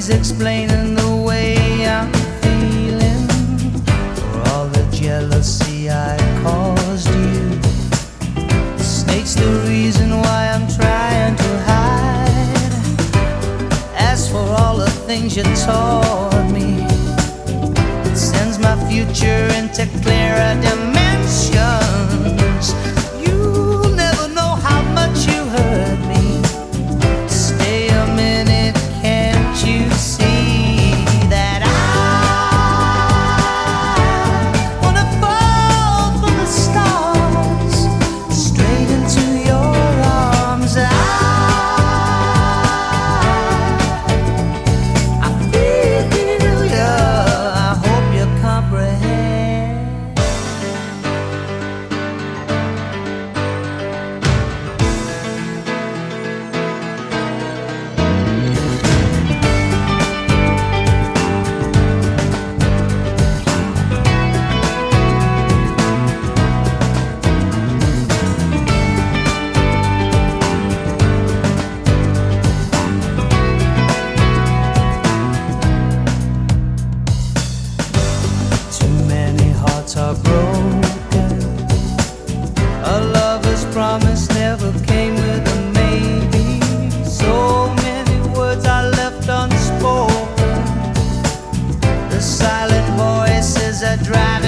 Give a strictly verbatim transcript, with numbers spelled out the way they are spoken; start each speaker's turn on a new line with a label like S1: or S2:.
S1: ways explaining the way I'm feeling, for all the jealousy I caused you. It states the reason why I'm trying to hide. As for all the things you taught me, it sends my future into clearer dimensions. You'll never know how much you hurt me. Stay a minute, can't you see that I wanna fall from the stars straight into your arms? I, I feel ya, I hope you comprehend. Too many hearts are broken. A lover's promise never came with a maybe. So many words are left unspoken. The silent voices are driving